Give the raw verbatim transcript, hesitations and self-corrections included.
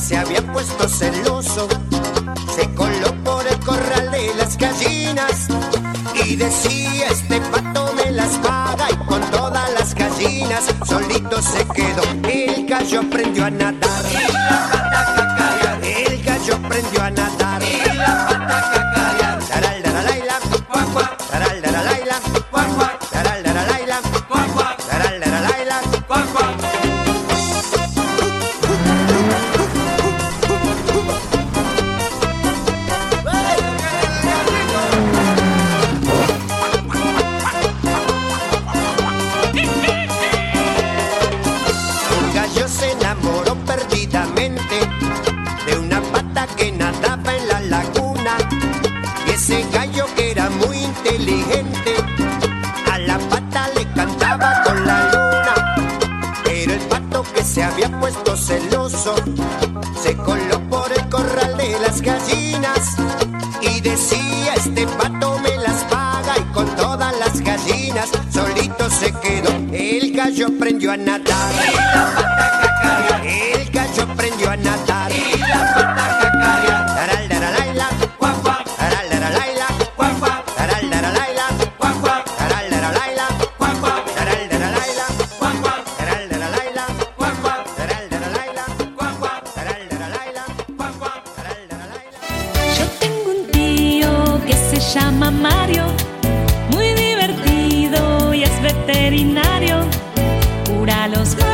se había puesto celoso se coló por el corral de las gallinas y decía: este pato me las paga, y con todas las gallinas solito se quedó. El gallo aprendió a nadar y la pata cacarear. El gallo aprendió a nadar y la pata cacarear. Taral, taralaila, cuac, cuac. Taral, taralaila, cuac, cuac. Taral, taralaila, cuac, cuac. Taral, taralaila, cuac, cuac. Se enamoró perdidamente de una pata que nadaba en la laguna, y ese gallo, que era muy inteligente, a la pata le cantaba con la luna. Pero el pato, que se había puesto celoso, se coló por el corral de las gallinas y decía: este pato me las paga, y con todas las gallinas solito se quedó. El gallo aprendió a nadar y la pata cacarear. El gallo aprendió a nadar y la pata cacarear. Taral, taralaila, cuac, cuac. Taral, taralaila, cuac, cuac. Taral, taralaila, cuac, cuac. Taral, taralaila, cuac, cuac. Taral, taralaila, cuac, cuac. Taral, taralaila, cuac, cuac. Taral, taralaila, cuac, cuac. Taral, taralaila, cuac, cuac. Taral, taralaila. Yo tengo un tío que se llama Mario, muy divertido y es veterinario. Cura los